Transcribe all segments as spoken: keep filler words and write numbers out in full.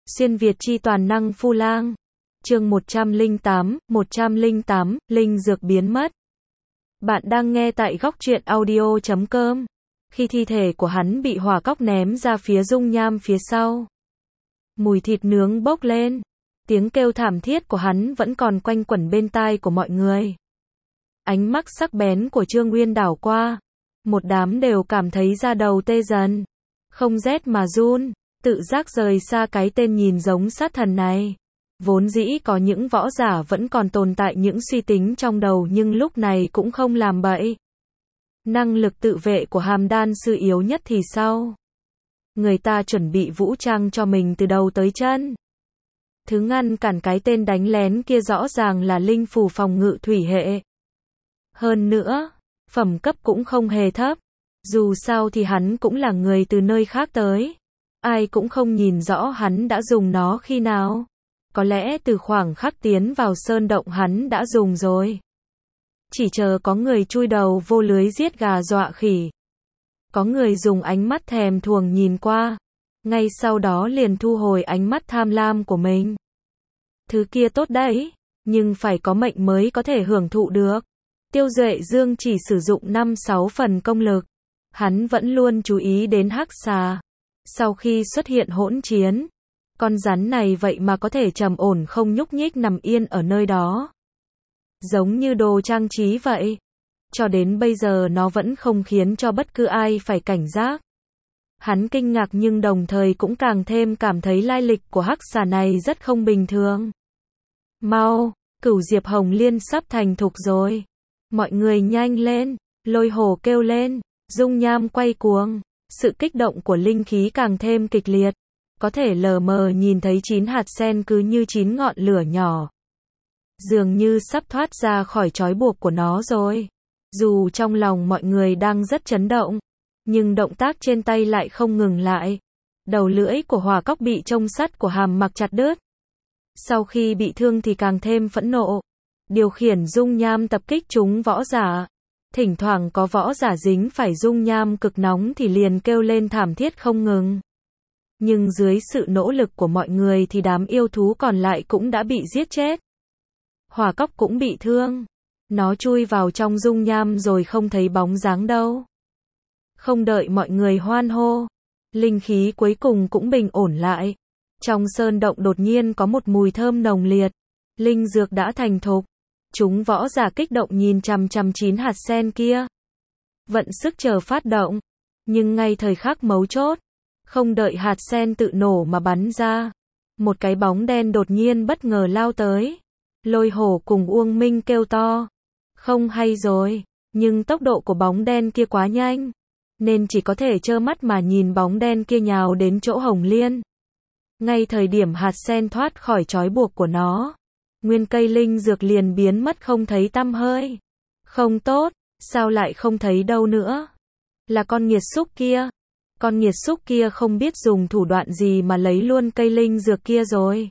Xuyên Việt chi toàn năng Phu Lang. Chương một trăm lẻ tám, một trăm lẻ tám, linh dược biến mất. Bạn đang nghe tại góc truyện audio chấm com. Khi thi thể của hắn bị hỏa cóc ném ra phía dung nham phía sau, mùi thịt nướng bốc lên, tiếng kêu thảm thiết của hắn vẫn còn quanh quẩn bên tai của mọi người. Ánh mắt sắc bén của Trương Uyên đảo qua, một đám đều cảm thấy da đầu tê dần, không rét mà run, tự giác rời xa cái tên nhìn giống sát thần này. Vốn dĩ có những võ giả vẫn còn tồn tại những suy tính trong đầu nhưng lúc này cũng không làm bậy. Năng lực tự vệ của Hàm Đan sư yếu nhất thì sao? Người ta chuẩn bị vũ trang cho mình từ đầu tới chân. Thứ ngăn cản cái tên đánh lén kia rõ ràng là linh phù phòng ngự thủy hệ. Hơn nữa, phẩm cấp cũng không hề thấp. Dù sao thì hắn cũng là người từ nơi khác tới. Ai cũng không nhìn rõ hắn đã dùng nó khi nào. Có lẽ từ khoảng khắc tiến vào sơn động hắn đã dùng rồi. Chỉ chờ có người chui đầu vô lưới giết gà dọa khỉ. Có người dùng ánh mắt thèm thuồng nhìn qua. Ngay sau đó liền thu hồi ánh mắt tham lam của mình. Thứ kia tốt đấy, nhưng phải có mệnh mới có thể hưởng thụ được. Tiêu Duệ Dương chỉ sử dụng năm sáu phần công lực. Hắn vẫn luôn chú ý đến hắc xà. Sau khi xuất hiện hỗn chiến, con rắn này vậy mà có thể trầm ổn không nhúc nhích nằm yên ở nơi đó. Giống như đồ trang trí vậy. Cho đến bây giờ nó vẫn không khiến cho bất cứ ai phải cảnh giác. Hắn kinh ngạc nhưng đồng thời cũng càng thêm cảm thấy lai lịch của hắc xà này rất không bình thường. Mau, Cửu Diệp Hồng Liên sắp thành thục rồi. Mọi người nhanh lên, Lôi Hổ kêu lên, dung nham quay cuồng. Sự kích động của linh khí càng thêm kịch liệt. Có thể lờ mờ nhìn thấy chín hạt sen cứ như chín ngọn lửa nhỏ. Dường như sắp thoát ra khỏi trói buộc của nó rồi. Dù trong lòng mọi người đang rất chấn động, nhưng động tác trên tay lại không ngừng lại. Đầu lưỡi của hỏa cóc bị chông sắt của Hàm Mặc chặt đứt. Sau khi bị thương thì càng thêm phẫn nộ. Điều khiển dung nham tập kích chúng võ giả. Thỉnh thoảng có võ giả dính phải dung nham cực nóng thì liền kêu lên thảm thiết không ngừng. Nhưng dưới sự nỗ lực của mọi người thì đám yêu thú còn lại cũng đã bị giết chết. Hỏa cóc cũng bị thương. Nó chui vào trong dung nham rồi không thấy bóng dáng đâu. Không đợi mọi người hoan hô, linh khí cuối cùng cũng bình ổn lại. Trong sơn động đột nhiên có một mùi thơm nồng liệt. Linh dược đã thành thục. Chúng võ giả kích động nhìn chằm chằm chín hạt sen kia. Vận sức chờ phát động. Nhưng ngay thời khắc mấu chốt, không đợi hạt sen tự nổ mà bắn ra, một cái bóng đen đột nhiên bất ngờ lao tới. Lôi Hổ cùng Uông Minh kêu to. Không hay rồi, nhưng tốc độ của bóng đen kia quá nhanh, nên chỉ có thể trơ mắt mà nhìn bóng đen kia nhào đến chỗ Hồng Liên. Ngay thời điểm hạt sen thoát khỏi trói buộc của nó, nguyên cây linh dược liền biến mất không thấy tăm hơi. Không tốt, sao lại không thấy đâu nữa? Là con nghiệt xúc kia. Con nghiệt xúc kia không biết dùng thủ đoạn gì mà lấy luôn cây linh dược kia rồi.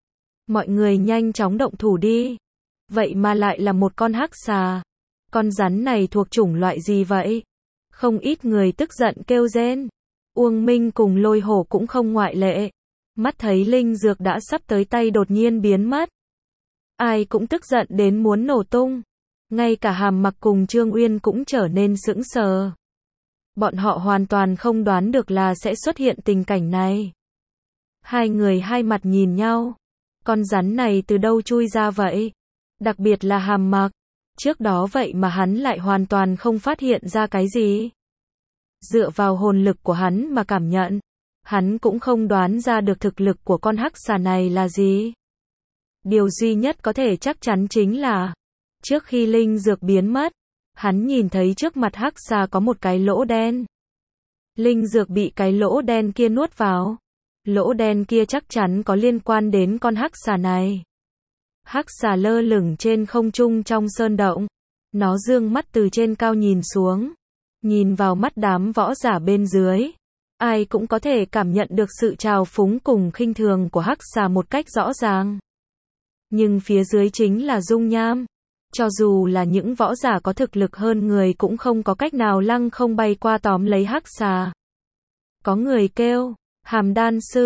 Mọi người nhanh chóng động thủ đi. Vậy mà lại là một con hắc xà. Con rắn này thuộc chủng loại gì vậy? Không ít người tức giận kêu rên. Uông Minh cùng Lôi Hổ cũng không ngoại lệ. Mắt thấy linh dược đã sắp tới tay đột nhiên biến mất. Ai cũng tức giận đến muốn nổ tung. Ngay cả Hàm Mặc cùng Trương Uyên cũng trở nên sững sờ. Bọn họ hoàn toàn không đoán được là sẽ xuất hiện tình cảnh này. Hai người hai mặt nhìn nhau. Con rắn này từ đâu chui ra vậy? Đặc biệt là Hàm Mặc. Trước đó vậy mà hắn lại hoàn toàn không phát hiện ra cái gì. Dựa vào hồn lực của hắn mà cảm nhận, hắn cũng không đoán ra được thực lực của con hắc xà này là gì. Điều duy nhất có thể chắc chắn chính là, trước khi linh dược biến mất, hắn nhìn thấy trước mặt hắc xà có một cái lỗ đen. Linh dược bị cái lỗ đen kia nuốt vào. Lỗ đen kia chắc chắn có liên quan đến con hắc xà này. Hắc xà lơ lửng trên không trung trong sơn động. Nó dương mắt từ trên cao nhìn xuống. Nhìn vào mắt đám võ giả bên dưới. Ai cũng có thể cảm nhận được sự trào phúng cùng khinh thường của hắc xà một cách rõ ràng. Nhưng phía dưới chính là dung nham. Cho dù là những võ giả có thực lực hơn người cũng không có cách nào lăng không bay qua tóm lấy hắc xà. Có người kêu, Hàm Đan sư,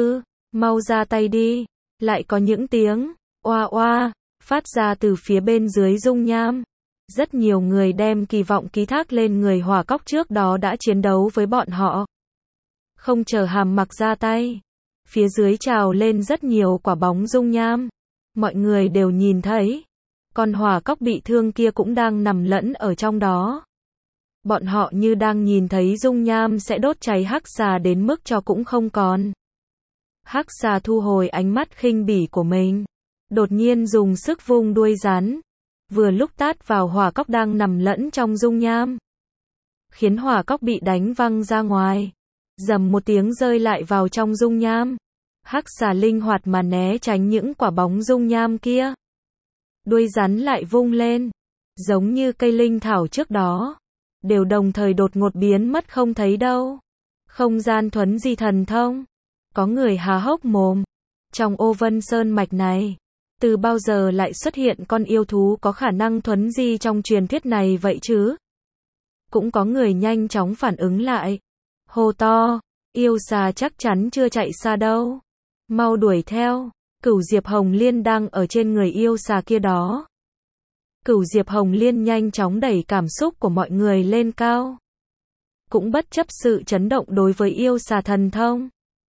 Mau ra tay đi. Lại có những tiếng oa oa phát ra từ phía bên dưới dung nham. Rất nhiều người đem kỳ vọng ký thác lên người hỏa cóc trước đó đã chiến đấu với bọn họ. Không chờ Hàm Mặc ra tay, phía dưới trào lên rất nhiều quả bóng dung nham. Mọi người đều nhìn thấy, con hỏa cóc bị thương kia cũng đang nằm lẫn ở trong đó. Bọn họ như đang nhìn thấy dung nham sẽ đốt cháy hắc xà đến mức cho cũng không còn. Hắc xà thu hồi ánh mắt khinh bỉ của mình, đột nhiên dùng sức vung đuôi rắn, vừa lúc tát vào hỏa cóc đang nằm lẫn trong dung nham, khiến hỏa cóc bị đánh văng ra ngoài, rầm một tiếng rơi lại vào trong dung nham. Hắc xà linh hoạt mà né tránh những quả bóng dung nham kia. Đuôi rắn lại vung lên, giống như cây linh thảo trước đó, đều đồng thời đột ngột biến mất không thấy đâu. Không gian thuấn di thần thông. Có người há hốc mồm. Trong Ô Vân Sơn mạch này, từ bao giờ lại xuất hiện con yêu thú có khả năng thuấn di trong truyền thuyết này vậy chứ? Cũng có người nhanh chóng phản ứng lại. Hô to, yêu xà chắc chắn chưa chạy xa đâu. Mau đuổi theo, Cửu Diệp Hồng Liên đang ở trên người yêu xà kia đó. Cửu Diệp Hồng Liên nhanh chóng đẩy cảm xúc của mọi người lên cao. Cũng bất chấp sự chấn động đối với yêu xà thần thông.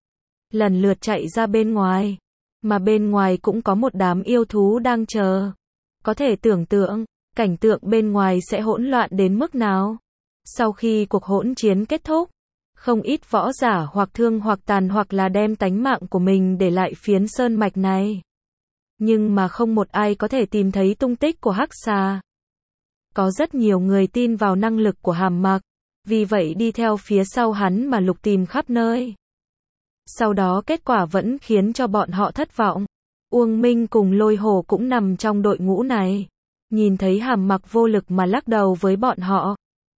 Lần lượt chạy ra bên ngoài. Mà bên ngoài cũng có một đám yêu thú đang chờ. Có thể tưởng tượng, cảnh tượng bên ngoài sẽ hỗn loạn đến mức nào. Sau khi cuộc hỗn chiến kết thúc, không ít võ giả hoặc thương hoặc tàn hoặc là đem tánh mạng của mình để lại phiến sơn mạch này. Nhưng mà không một ai có thể tìm thấy tung tích của hắc xà. Có rất nhiều người tin vào năng lực của Hàm Mặc, vì vậy đi theo phía sau hắn mà lục tìm khắp nơi. Sau đó kết quả vẫn khiến cho bọn họ thất vọng. Uông Minh cùng Lôi Hổ cũng nằm trong đội ngũ này. Nhìn thấy Hàm Mặc vô lực mà lắc đầu với bọn họ.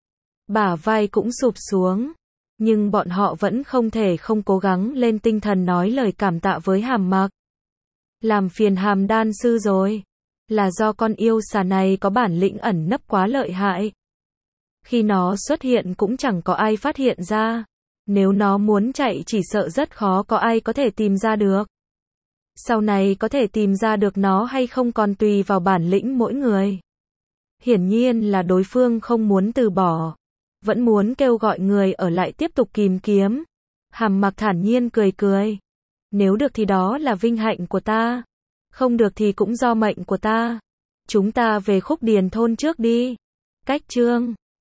Bả vai cũng sụp xuống. Nhưng bọn họ vẫn không thể không cố gắng lên tinh thần nói lời cảm tạ với Hàm Mặc. Làm phiền Hàm đan sư rồi. Là do con yêu xà này có bản lĩnh ẩn nấp quá lợi hại. Khi nó xuất hiện cũng chẳng có ai phát hiện ra. Nếu nó muốn chạy chỉ sợ rất khó có ai có thể tìm ra được. Sau này có thể tìm ra được nó hay không còn tùy vào bản lĩnh mỗi người. Hiển nhiên là đối phương không muốn từ bỏ. Vẫn muốn kêu gọi người ở lại tiếp tục tìm kiếm. Hàm Mặc thản nhiên cười cười. Nếu được thì đó là vinh hạnh của ta. Không được thì cũng do mệnh của ta. Chúng ta về Khúc Điền thôn trước đi. Cách chương